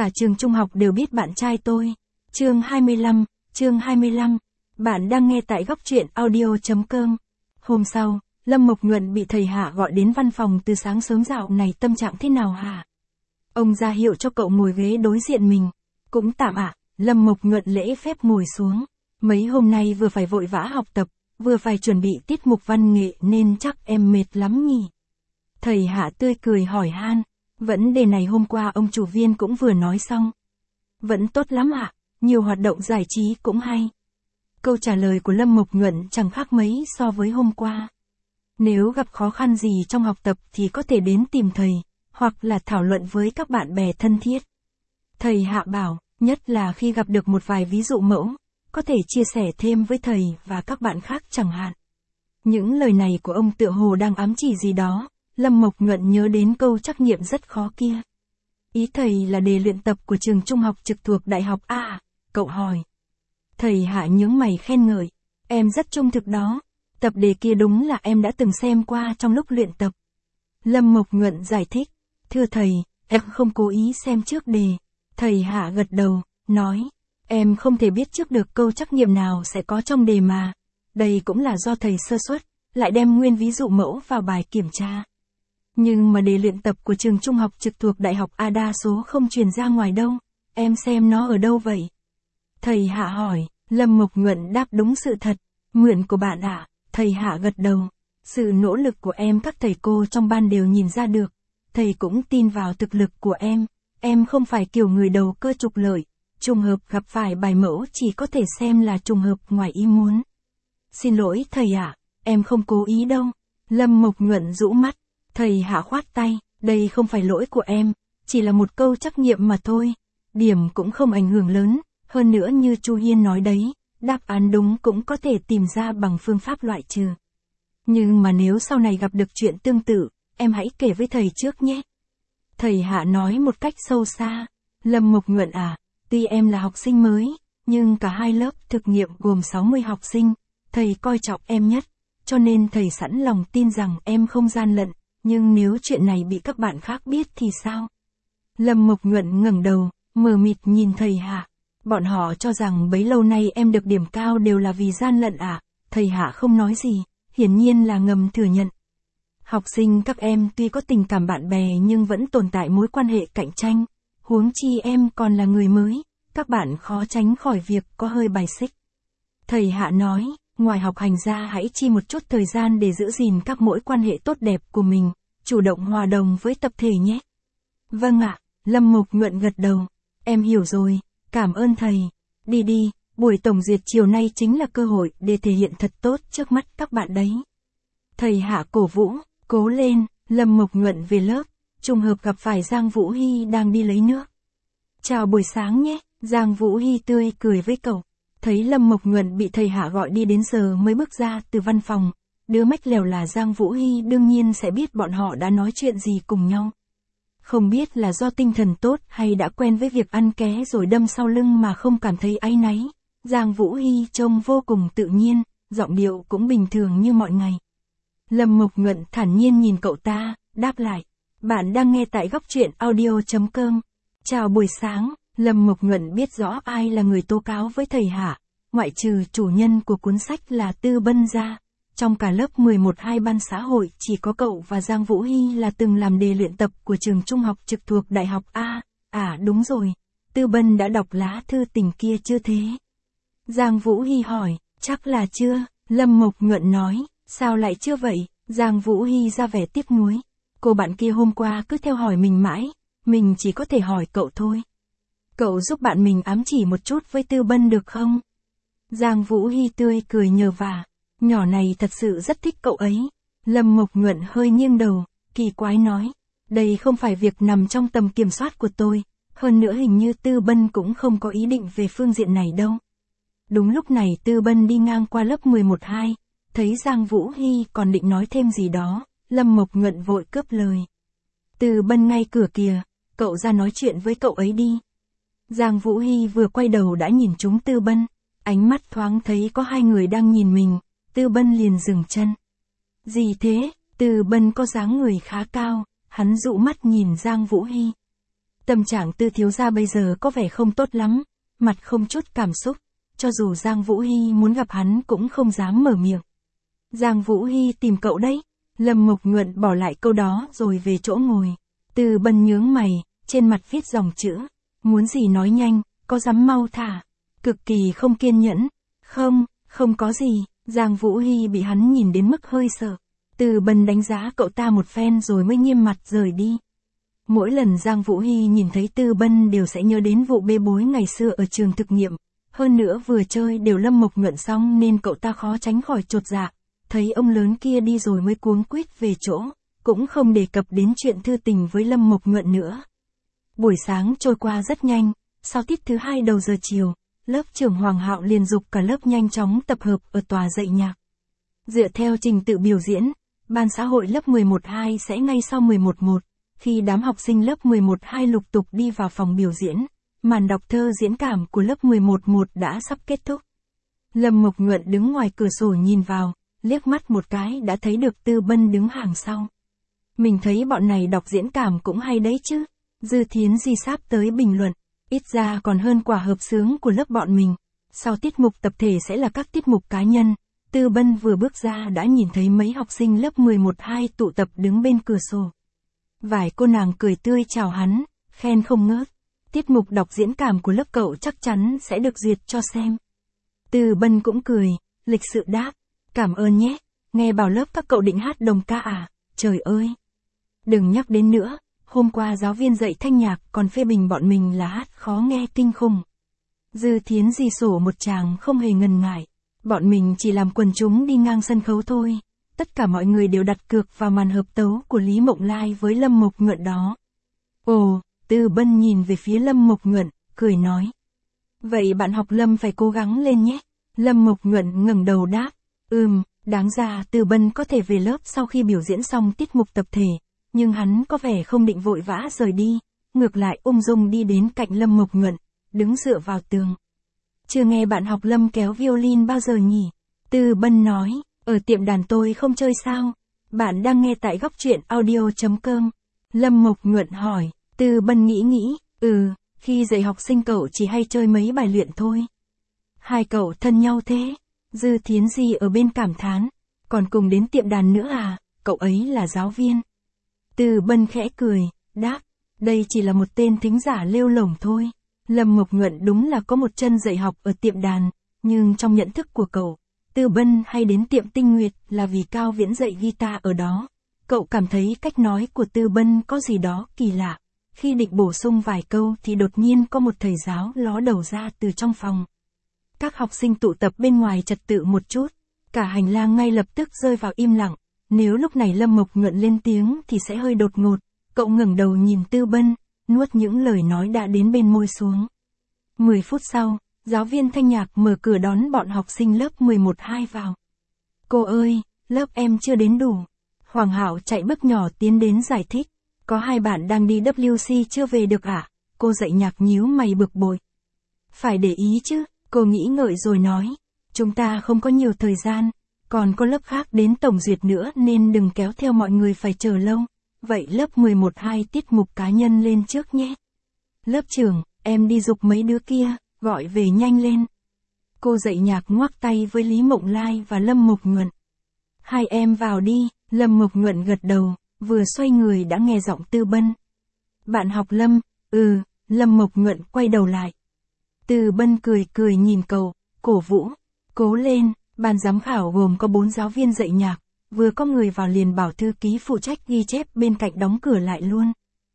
Cả trường trung học đều biết bạn trai tôi. Chương 25, bạn đang nghe tại góc truyện audio.com. Hôm sau, Lâm Mộc Nhuận bị thầy Hạ gọi đến văn phòng từ sáng sớm. Dạo này tâm trạng thế nào hả? Ông ra hiệu cho cậu ngồi ghế đối diện mình. Cũng tạm ạ. Lâm Mộc Nhuận lễ phép ngồi xuống. Mấy hôm nay vừa phải vội vã học tập, vừa phải chuẩn bị tiết mục văn nghệ nên chắc em mệt lắm nhỉ? Thầy Hạ tươi cười hỏi han. Vấn đề này hôm qua ông chủ viên cũng vừa nói xong. Vẫn tốt lắm ạ, nhiều hoạt động giải trí cũng hay. Câu trả lời của Lâm Mộc Nhuận chẳng khác mấy so với hôm qua. Nếu gặp khó khăn gì trong học tập thì có thể đến tìm thầy, hoặc là thảo luận với các bạn bè thân thiết. Thầy Hạ bảo, nhất là khi gặp được một vài ví dụ mẫu, có thể chia sẻ thêm với thầy và các bạn khác chẳng hạn. Những lời này của ông tựa hồ đang ám chỉ gì đó. Lâm Mộc Nhuận nhớ đến câu trắc nghiệm rất khó kia. Ý thầy là đề luyện tập của trường trung học trực thuộc đại học A à? Cậu hỏi. Thầy Hạ nhướng mày khen ngợi. Em rất trung thực đó. Tập đề kia đúng là em đã từng xem qua trong lúc luyện tập. Lâm Mộc Nhuận giải thích. Thưa thầy, em không cố ý xem trước đề. Thầy Hạ gật đầu, nói. Em không thể biết trước được câu trắc nghiệm nào sẽ có trong đề mà. Đây cũng là do thầy sơ suất, lại đem nguyên ví dụ mẫu vào bài kiểm tra. Nhưng mà đề luyện tập của trường trung học trực thuộc đại học A đa số không truyền ra ngoài đâu, em xem nó ở đâu vậy? Thầy Hạ hỏi. Lâm Mộc Nhuận đáp đúng sự thật. Mượn của bạn ạ. Thầy Hạ gật đầu. Sự nỗ lực của em các thầy cô trong ban đều nhìn ra được. Thầy cũng tin vào thực lực của em không phải kiểu người đầu cơ trục lợi. Trùng hợp gặp phải bài mẫu chỉ có thể xem là trùng hợp ngoài ý muốn. Xin lỗi thầy ạ, em không cố ý đâu. Lâm Mộc Nhuận rũ mắt. Thầy Hạ khoát tay, đây không phải lỗi của em, chỉ là một câu trắc nghiệm mà thôi. Điểm cũng không ảnh hưởng lớn, hơn nữa như Chu Hiên nói đấy, đáp án đúng cũng có thể tìm ra bằng phương pháp loại trừ. Nhưng mà nếu sau này gặp được chuyện tương tự, em hãy kể với thầy trước nhé. Thầy Hạ nói một cách sâu xa. Lâm Mộc Nhuận à, tuy em là học sinh mới, nhưng cả hai lớp thực nghiệm gồm 60 học sinh, thầy coi trọng em nhất, cho nên thầy sẵn lòng tin rằng em không gian lận. Nhưng nếu chuyện này bị các bạn khác biết thì sao? Lâm Mộc Nhuận ngẩng đầu, mờ mịt nhìn thầy Hạ. Bọn họ cho rằng bấy lâu nay em được điểm cao đều là vì gian lận à? Thầy Hạ không nói gì, hiển nhiên là ngầm thừa nhận. Học sinh các em tuy có tình cảm bạn bè nhưng vẫn tồn tại mối quan hệ cạnh tranh. Huống chi em còn là người mới, các bạn khó tránh khỏi việc có hơi bài xích. Thầy Hạ nói. Ngoài học hành ra hãy chi một chút thời gian để giữ gìn các mối quan hệ tốt đẹp của mình, chủ động hòa đồng với tập thể nhé. Vâng ạ, Lâm Mộc Nhuận gật đầu. Em hiểu rồi, cảm ơn thầy. Đi, buổi tổng duyệt chiều nay chính là cơ hội để thể hiện thật tốt trước mắt các bạn đấy. Thầy Hạ cổ vũ, cố lên. Lâm Mộc Nhuận về lớp, trùng hợp gặp phải Giang Vũ Hy đang đi lấy nước. Chào buổi sáng nhé, Giang Vũ Hy tươi cười với cậu. Thấy Lâm Mộc Nhuận bị thầy Hạ gọi đi đến giờ mới bước ra từ văn phòng, đứa mách lèo là Giang Vũ Hy đương nhiên sẽ biết bọn họ đã nói chuyện gì cùng nhau. Không biết là do tinh thần tốt hay đã quen với việc ăn ké rồi đâm sau lưng mà không cảm thấy áy náy, Giang Vũ Hy trông vô cùng tự nhiên, giọng điệu cũng bình thường như mọi ngày. Lâm Mộc Nhuận thản nhiên nhìn cậu ta, đáp lại. Bạn đang nghe tại góc truyện audio.com. Chào buổi sáng. Lâm Mộc Nhuận biết rõ ai là người tố cáo với thầy Hạ, ngoại trừ chủ nhân của cuốn sách là Tư Bân ra. Trong cả lớp 11-2 ban xã hội chỉ có cậu và Giang Vũ Hy là từng làm đề luyện tập của trường trung học trực thuộc đại học A. À đúng rồi, Tư Bân đã đọc lá thư tình kia chưa thế? Giang Vũ Hy hỏi, chắc là chưa, Lâm Mộc Nhuận nói, sao lại chưa vậy? Giang Vũ Hy ra vẻ tiếc nuối. Cô bạn kia hôm qua cứ theo hỏi mình mãi, mình chỉ có thể hỏi cậu thôi. Cậu giúp bạn mình ám chỉ một chút với Tư Bân được không? Giang Vũ Hy tươi cười nhờ vả. Nhỏ này thật sự rất thích cậu ấy. Lâm Mộc Nhuận hơi nghiêng đầu, kỳ quái nói. Đây không phải việc nằm trong tầm kiểm soát của tôi. Hơn nữa hình như Tư Bân cũng không có ý định về phương diện này đâu. Đúng lúc này Tư Bân đi ngang qua lớp 11-2. Thấy Giang Vũ Hy còn định nói thêm gì đó. Lâm Mộc Nhuận vội cướp lời. Tư Bân ngay cửa kìa. Cậu ra nói chuyện với cậu ấy đi. Giang Vũ Hy vừa quay đầu đã nhìn trúng Tư Bân, ánh mắt thoáng thấy có hai người đang nhìn mình, Tư Bân liền dừng chân. Gì thế? Tư Bân có dáng người khá cao, hắn dụ mắt nhìn Giang Vũ Hy. Tâm trạng Tư thiếu gia bây giờ có vẻ không tốt lắm, mặt không chút cảm xúc, cho dù Giang Vũ Hy muốn gặp hắn cũng không dám mở miệng. Giang Vũ Hy tìm cậu đấy. Lâm Mộc Nhuận bỏ lại câu đó rồi về chỗ ngồi. Tư Bân nhướng mày, trên mặt viết dòng chữ. Muốn gì nói nhanh, có dám mau thả. Cực kỳ không kiên nhẫn. Không có gì. Giang Vũ Hy bị hắn nhìn đến mức hơi sợ. Tư Bân đánh giá cậu ta một phen rồi mới nghiêm mặt rời đi. Mỗi lần Giang Vũ Hy nhìn thấy Tư Bân đều sẽ nhớ đến vụ bê bối ngày xưa ở trường thực nghiệm. Hơn nữa vừa chơi đều Lâm Mộc Nhuận xong nên cậu ta khó tránh khỏi chột dạ. Thấy ông lớn kia đi rồi mới cuống quýt về chỗ, cũng không đề cập đến chuyện thư tình với Lâm Mộc Nhuận nữa. Buổi sáng trôi qua rất nhanh, sau tiết thứ 2 đầu giờ chiều, lớp trưởng Hoàng Hạo liền giục cả lớp nhanh chóng tập hợp ở tòa dạy nhạc. Dựa theo trình tự biểu diễn, ban xã hội lớp 11-2 sẽ ngay sau 11-1, khi đám học sinh lớp 11-2 lục tục đi vào phòng biểu diễn, màn đọc thơ diễn cảm của lớp 11-1 đã sắp kết thúc. Lâm Mộc Nhuận đứng ngoài cửa sổ nhìn vào, liếc mắt một cái đã thấy được Tư Bân đứng hàng sau. Mình thấy bọn này đọc diễn cảm cũng hay đấy chứ. Dư Thiến Di sắp tới bình luận, ít ra còn hơn quả hợp xướng của lớp bọn mình. Sau tiết mục tập thể sẽ là các tiết mục cá nhân. Tư Bân vừa bước ra đã nhìn thấy mấy học sinh lớp 11-2 tụ tập đứng bên cửa sổ. Vài cô nàng cười tươi chào hắn, khen không ngớt. Tiết mục đọc diễn cảm của lớp cậu chắc chắn sẽ được duyệt cho xem. Tư Bân cũng cười, lịch sự đáp. Cảm ơn nhé, nghe bảo lớp các cậu định hát đồng ca à, trời ơi. Đừng nhắc đến nữa, hôm qua giáo viên dạy thanh nhạc còn phê bình bọn mình là hát khó nghe kinh khủng. Dư Thiến Di sổ một tràng không hề ngần ngại, bọn mình chỉ làm quần chúng đi ngang sân khấu thôi. Tất cả mọi người đều đặt cược vào màn hợp tấu của Lý Mộng Lai với Lâm Mộc Nhuận đó. Ồ, Tư Bân nhìn về phía Lâm Mộc Nhuận, cười nói. Vậy bạn học Lâm phải cố gắng lên nhé. Lâm Mộc Nhuận ngẩng đầu đáp. Đáng ra Tư Bân có thể về lớp sau khi biểu diễn xong tiết mục tập thể, nhưng hắn có vẻ không định vội vã rời đi, ngược lại ung dung đi đến cạnh Lâm Mộc Nhuận, đứng dựa vào tường. Chưa nghe bạn học Lâm kéo violin bao giờ nhỉ? Tư Bân nói, ở tiệm đàn tôi không chơi sao? Bạn đang nghe tại góc truyện audio.com. Lâm Mộc Nhuận hỏi, Tư Bân nghĩ, khi dạy học sinh cậu chỉ hay chơi mấy bài luyện thôi. Hai cậu thân nhau thế? Dư Thiến Di ở bên cảm thán, còn cùng đến tiệm đàn nữa à, cậu ấy là giáo viên. Tư Bân khẽ cười, đáp, đây chỉ là một tên thính giả lêu lổng thôi. Lâm Mộc Nhuận đúng là có một chân dạy học ở tiệm đàn, nhưng trong nhận thức của cậu, Tư Bân hay đến tiệm Tinh Nguyệt là vì Cao Viễn dạy guitar ở đó. Cậu cảm thấy cách nói của Tư Bân có gì đó kỳ lạ. Khi định bổ sung vài câu thì đột nhiên có một thầy giáo ló đầu ra từ trong phòng. Các học sinh tụ tập bên ngoài trật tự một chút, cả hành lang ngay lập tức rơi vào im lặng. Nếu lúc này Lâm Mộc Nhuận lên tiếng thì sẽ hơi đột ngột. Cậu ngẩng đầu nhìn Tư Bân, nuốt những lời nói đã đến bên môi xuống. 10 phút sau, giáo viên thanh nhạc mở cửa đón bọn học sinh lớp 11-2 vào. Cô ơi, lớp em chưa đến đủ. Hoàng Hạo chạy bước nhỏ tiến đến giải thích. Có 2 bạn đang đi WC chưa về được à? Cô dạy nhạc nhíu mày bực bội. Phải để ý chứ, cô nghĩ ngợi rồi nói. Chúng ta không có nhiều thời gian, còn có lớp khác đến tổng duyệt nữa nên đừng kéo theo mọi người phải chờ lâu. Vậy lớp 11-2 tiết mục cá nhân lên trước nhé. Lớp trưởng, em đi giục mấy đứa kia, gọi về nhanh lên. Cô dạy nhạc ngoắc tay với Lý Mộng Lai và Lâm Mộc Nhuận. Hai em vào đi, Lâm Mộc Nhuận gật đầu, vừa xoay người đã nghe giọng Tư Bân. Bạn học Lâm, Lâm Mộc Nhuận quay đầu lại. Tư Bân cười nhìn cậu, cổ vũ, cố lên. Ban giám khảo gồm có 4 giáo viên dạy nhạc, vừa có người vào liền bảo thư ký phụ trách ghi chép bên cạnh đóng cửa lại luôn.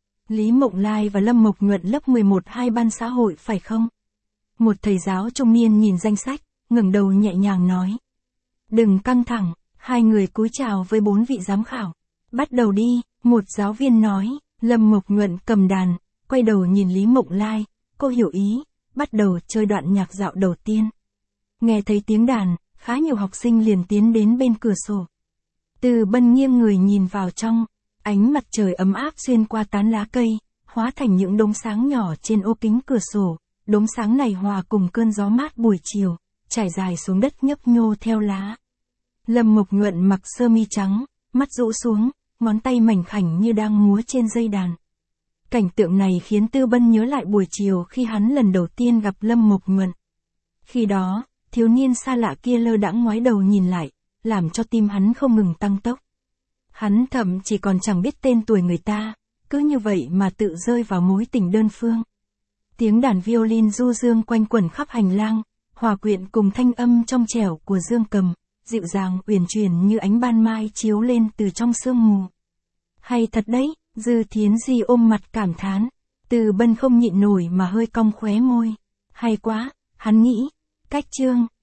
Lý Mộng Lai và Lâm Mộc Nhuận lớp 11-2 ban xã hội phải không? Một thầy giáo trung niên nhìn danh sách, ngẩng đầu nhẹ nhàng nói. Đừng căng thẳng, hai người cúi chào với 4 vị giám khảo. Bắt đầu đi, một giáo viên nói. Lâm Mộc Nhuận cầm đàn, quay đầu nhìn Lý Mộng Lai, cô hiểu ý, bắt đầu chơi đoạn nhạc dạo đầu tiên. Nghe thấy tiếng đàn, khá nhiều học sinh liền tiến đến bên cửa sổ. Tư Bân nghiêng người nhìn vào trong, ánh mặt trời ấm áp xuyên qua tán lá cây, hóa thành những đốm sáng nhỏ trên ô kính cửa sổ. Đốm sáng này hòa cùng cơn gió mát buổi chiều, trải dài xuống đất nhấp nhô theo lá. Lâm Mộc Nhuận mặc sơ mi trắng, mắt rũ xuống, ngón tay mảnh khảnh như đang múa trên dây đàn. Cảnh tượng này khiến Tư Bân nhớ lại buổi chiều khi hắn lần đầu tiên gặp Lâm Mộc Nhuận. Khi đó, thiếu niên xa lạ kia lơ đãng ngoái đầu nhìn lại, làm cho tim hắn không ngừng tăng tốc. Hắn thậm chỉ còn chẳng biết tên tuổi người ta, cứ như vậy mà tự rơi vào mối tình đơn phương. Tiếng đàn violin du dương quanh quẩn khắp hành lang, hòa quyện cùng thanh âm trong trẻo của dương cầm, dịu dàng uyển chuyển như ánh ban mai chiếu lên từ trong sương mù. Hay thật đấy, Dư Thiến Di ôm mặt cảm thán. Từ Bân không nhịn nổi mà hơi cong khóe môi. Hay quá, hắn nghĩ. Cách chương